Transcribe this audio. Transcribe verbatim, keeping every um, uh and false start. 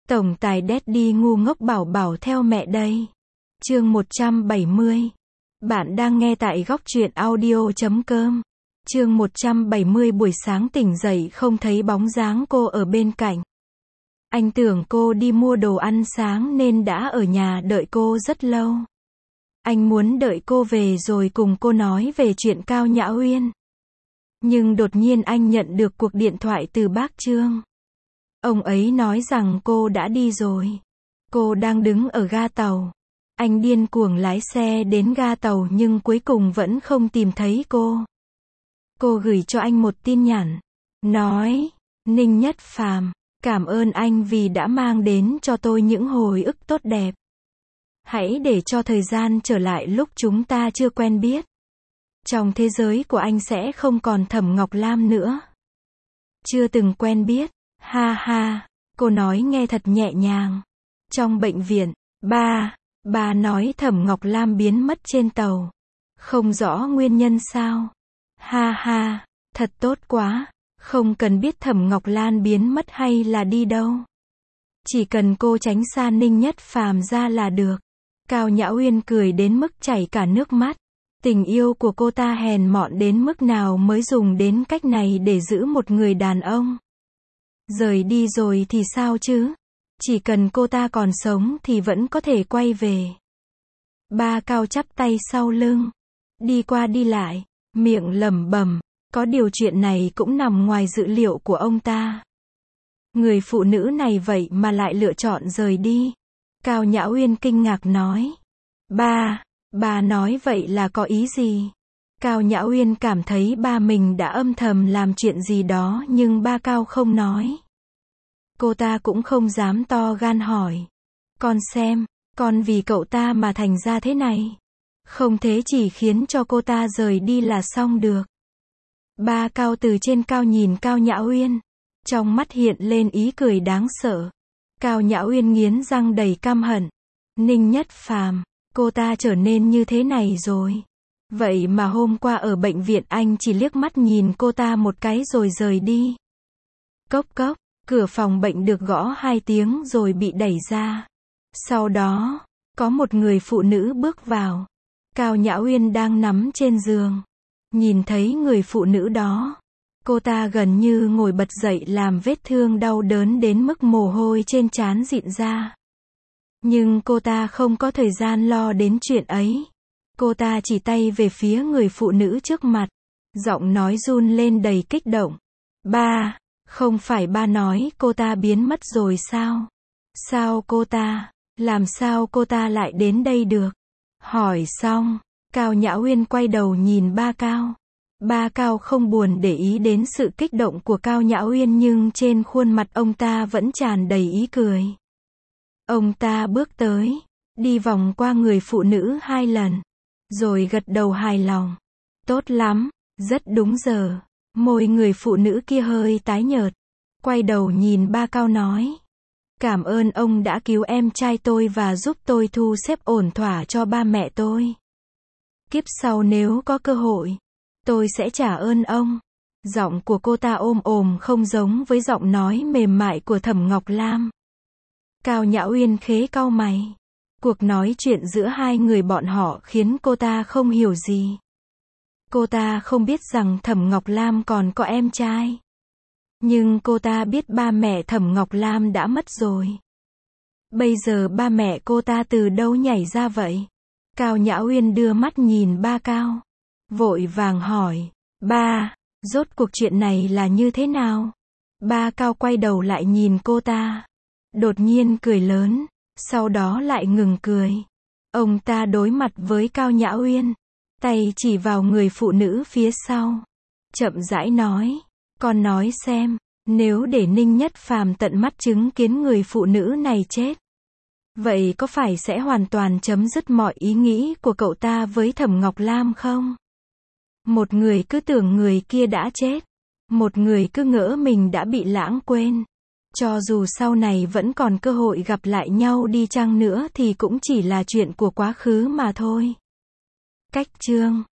Tổng tài Daddy ngu ngốc bảo bảo theo mẹ đây. Chương một trăm bảy mươi. Bạn đang nghe tại góc truyện audio chấm com. Chương một trăm bảy mươi. Buổi sáng tỉnh dậy không thấy bóng dáng cô ở bên cạnh. Anh tưởng cô đi mua đồ ăn sáng nên đã ở nhà đợi cô rất lâu. Anh muốn đợi cô về rồi cùng cô nói về chuyện Cao Nhã Uyên. Nhưng đột nhiên anh nhận được cuộc điện thoại từ bác Trương. Ông ấy nói rằng cô đã đi rồi. Cô đang đứng ở ga tàu. Anh điên cuồng lái xe đến ga tàu nhưng cuối cùng vẫn không tìm thấy cô. Cô gửi cho anh một tin nhắn. Nói, Ninh Nhất Phàm, cảm ơn anh vì đã mang đến cho tôi những hồi ức tốt đẹp. Hãy để cho thời gian trở lại lúc chúng ta chưa quen biết. Trong thế giới của anh sẽ không còn Thẩm Ngọc Lam nữa. Chưa từng quen biết. Ha ha, cô nói nghe thật nhẹ nhàng. Trong bệnh viện, ba, bà nói Thẩm Ngọc Lam biến mất trên tàu. Không rõ nguyên nhân sao? Ha ha, thật tốt quá, không cần biết Thẩm Ngọc Lan biến mất hay là đi đâu. Chỉ cần cô tránh xa Ninh Nhất Phàm ra là được. Cao Nhã Uyên cười đến mức chảy cả nước mắt. Tình yêu của cô ta hèn mọn đến mức nào mới dùng đến cách này để giữ một người đàn ông. Rời đi rồi thì sao chứ? Chỉ cần cô ta còn sống thì vẫn có thể quay về. Ba Cao chắp tay sau lưng, đi qua đi lại, miệng lẩm bẩm, có điều chuyện này cũng nằm ngoài dự liệu của ông ta. Người phụ nữ này vậy mà lại lựa chọn rời đi. Cao Nhã Uyên kinh ngạc nói. Ba, bà nói vậy là có ý gì? Cao Nhã Uyên cảm thấy ba mình đã âm thầm làm chuyện gì đó nhưng ba Cao không nói. Cô ta cũng không dám to gan hỏi. Con xem, con vì cậu ta mà thành ra thế này. Không thế chỉ khiến cho cô ta rời đi là xong được. Ba Cao từ trên cao nhìn Cao Nhã Uyên. Trong mắt hiện lên ý cười đáng sợ. Cao Nhã Uyên nghiến răng đầy căm hận. Ninh Nhất Phàm, cô ta trở nên như thế này rồi. Vậy mà hôm qua ở bệnh viện anh chỉ liếc mắt nhìn cô ta một cái rồi rời đi. Cốc cốc, cửa phòng bệnh được gõ hai tiếng rồi bị đẩy ra. Sau đó, có một người phụ nữ bước vào. Cao Nhã Uyên đang nằm trên giường. Nhìn thấy người phụ nữ đó. Cô ta gần như ngồi bật dậy làm vết thương đau đớn đến mức mồ hôi trên trán rịn ra. Nhưng cô ta không có thời gian lo đến chuyện ấy. Cô ta chỉ tay về phía người phụ nữ trước mặt. Giọng nói run lên đầy kích động. Ba, không phải ba nói cô ta biến mất rồi sao? Sao cô ta, làm sao cô ta lại đến đây được? Hỏi xong, Cao Nhã Uyên quay đầu nhìn ba Cao. Ba Cao không buồn để ý đến sự kích động của Cao Nhã Uyên nhưng trên khuôn mặt ông ta vẫn tràn đầy ý cười. Ông ta bước tới, đi vòng qua người phụ nữ hai lần, rồi gật đầu hài lòng. Tốt lắm, rất đúng giờ. Môi người phụ nữ kia hơi tái nhợt, quay đầu nhìn ba Cao nói. Cảm ơn ông đã cứu em trai tôi và giúp tôi thu xếp ổn thỏa cho ba mẹ tôi. Kiếp sau nếu có cơ hội, tôi sẽ trả ơn ông. Giọng của cô ta ôm ồm không giống với giọng nói mềm mại của Thẩm Ngọc Lam. Cao Nhã Uyên khẽ cau mày. Cuộc nói chuyện giữa hai người bọn họ khiến cô ta không hiểu gì. Cô ta không biết rằng Thẩm Ngọc Lam còn có em trai. Nhưng cô ta biết ba mẹ Thẩm Ngọc Lam đã mất rồi. Bây giờ ba mẹ cô ta từ đâu nhảy ra vậy? Cao Nhã Uyên đưa mắt nhìn ba Cao. Vội vàng hỏi. Ba, rốt cuộc chuyện này là như thế nào? Ba Cao quay đầu lại nhìn cô ta. Đột nhiên cười lớn. Sau đó lại ngừng cười. Ông ta đối mặt với Cao Nhã Uyên. Tay chỉ vào người phụ nữ phía sau. Chậm rãi nói. Con nói xem, nếu để Ninh Nhất Phàm tận mắt chứng kiến người phụ nữ này chết. Vậy có phải sẽ hoàn toàn chấm dứt mọi ý nghĩ của cậu ta với Thẩm Ngọc Lam không? Một người cứ tưởng người kia đã chết. Một người cứ ngỡ mình đã bị lãng quên. Cho dù sau này vẫn còn cơ hội gặp lại nhau đi chăng nữa thì cũng chỉ là chuyện của quá khứ mà thôi. Cách chương